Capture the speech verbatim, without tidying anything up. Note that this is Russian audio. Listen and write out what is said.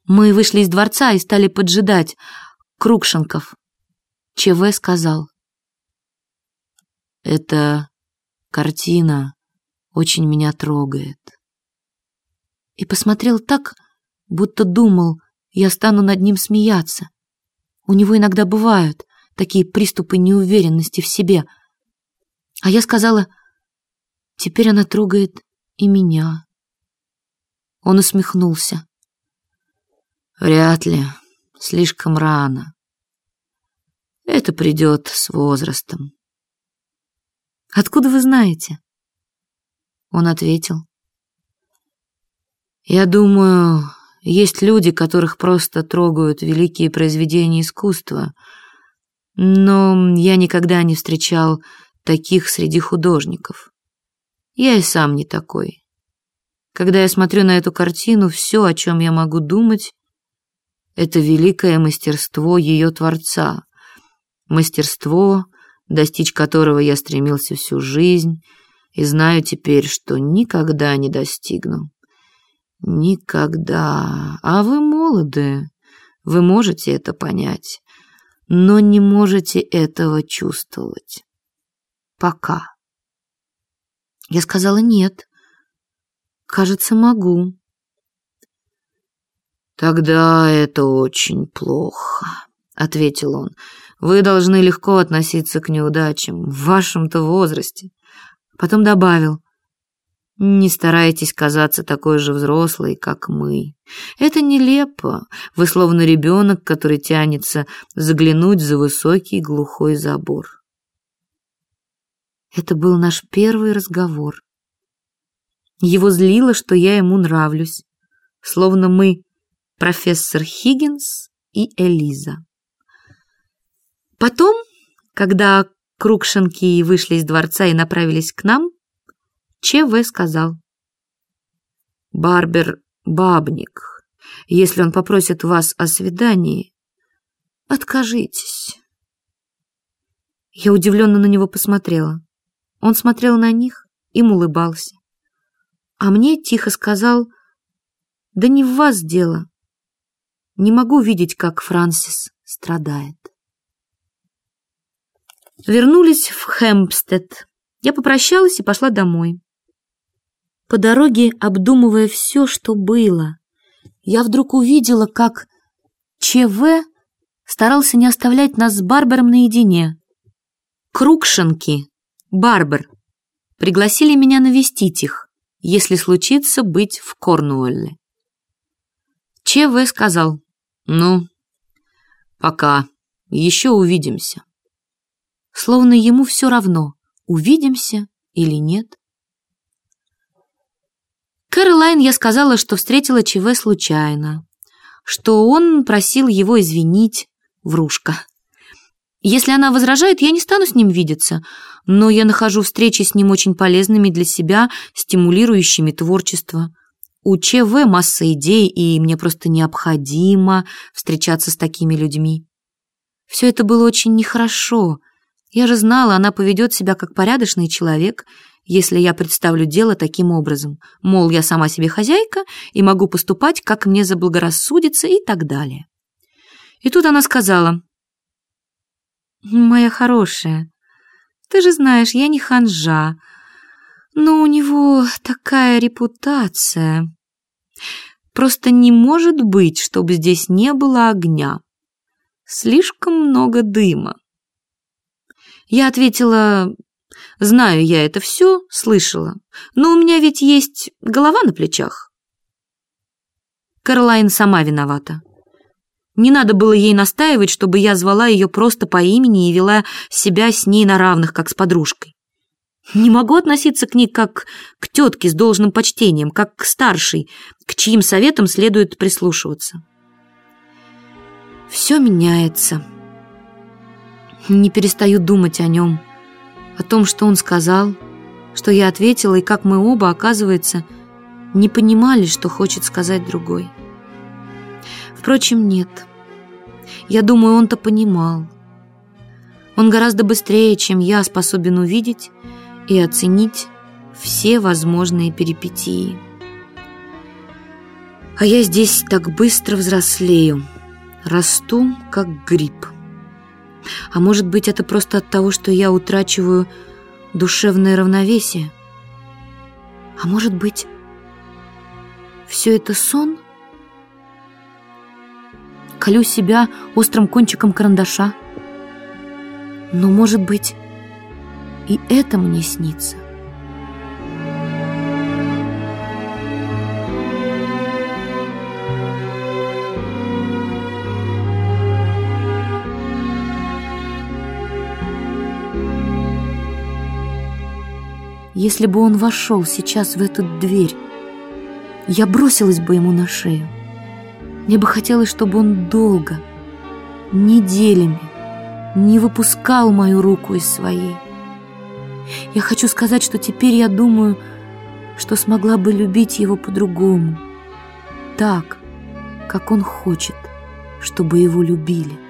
Мы вышли из дворца и стали поджидать Крукшенков. ЧВ сказал: «Эта картина очень меня трогает». И посмотрел так, будто думал, я стану над ним смеяться. У него иногда бывают такие приступы неуверенности в себе. А я сказала: «Теперь она трогает и меня». Он усмехнулся. «Вряд ли, слишком рано. Это придет с возрастом». «Откуда вы знаете?» Он ответил: «Я думаю, есть люди, которых просто трогают великие произведения искусства, но я никогда не встречал таких среди художников. Я и сам не такой. Когда я смотрю на эту картину, все, о чем я могу думать, это великое мастерство ее творца, мастерство, достичь которого я стремился всю жизнь и знаю теперь, что никогда не достигну. Никогда. А вы молоды, вы можете это понять, но не можете этого чувствовать. Пока». Я сказала: «Нет, кажется, могу». «Тогда это очень плохо», — ответил он. «Вы должны легко относиться к неудачам в вашем-то возрасте». Потом добавил: «Не старайтесь казаться такой же взрослой, как мы. Это нелепо. Вы словно ребенок, который тянется заглянуть за высокий глухой забор». Это был наш первый разговор. Его злило, что я ему нравлюсь, словно мы профессор Хиггинс и Элиза. Потом, когда Крукшенки вышли из дворца и направились к нам, ЧВ сказал: «Барбер бабник. Если он попросит вас о свидании, откажитесь». Я удивленно на него посмотрела. Он смотрел на них, им улыбался. А мне тихо сказал: «Да не в вас дело. Не могу видеть, как Франсис страдает». Вернулись в Хэмпстед. Я попрощалась и пошла домой. По дороге, обдумывая все, что было, я вдруг увидела, как ЧВ старался не оставлять нас с Барбером наедине. Крукшенки, Барбер, пригласили меня навестить их, если случится быть в Корнуолле. ЧВ сказал: «Ну, пока, еще увидимся». Словно ему все равно, увидимся или нет. Кэролайн я сказала, что встретила ЧВ случайно, что он просил его извинить, врушка. Если она возражает, я не стану с ним видеться, но я нахожу встречи с ним очень полезными для себя, стимулирующими творчество. У ЧВ масса идей, и мне просто необходимо встречаться с такими людьми. Все это было очень нехорошо. Я же знала, она поведет себя как порядочный человек, если я представлю дело таким образом. Мол, я сама себе хозяйка и могу поступать, как мне заблагорассудится и так далее. И тут она сказала: «Моя хорошая, ты же знаешь, я не ханжа, но у него такая репутация. Просто не может быть, чтобы здесь не было огня. Слишком много дыма». Я ответила: «Знаю я это все, слышала, но у меня ведь есть голова на плечах». Кэролайн сама виновата. Не надо было ей настаивать, чтобы я звала ее просто по имени и вела себя с ней на равных, как с подружкой. Не могу относиться к ней как к тетке с должным почтением, как к старшей, к чьим советам следует прислушиваться. Все меняется. Не перестаю думать о нем, о том, что он сказал, что я ответила, и как мы оба, оказывается, не понимали, что хочет сказать другой. Впрочем, нет. Я думаю, он-то понимал. Он гораздо быстрее, чем я, способен увидеть и оценить все возможные перипетии. А я здесь так быстро взрослею, расту, как гриб. А может быть, это просто от того, что я утрачиваю душевное равновесие? А может быть, все это сон? Колю себя острым кончиком карандаша. Но, может быть, и это мне снится. Если бы он вошел сейчас в эту дверь, я бросилась бы ему на шею. Мне бы хотелось, чтобы он долго, неделями не выпускал мою руку из своей. Я хочу сказать, что теперь я думаю, что смогла бы любить его по-другому, так, как он хочет, чтобы его любили.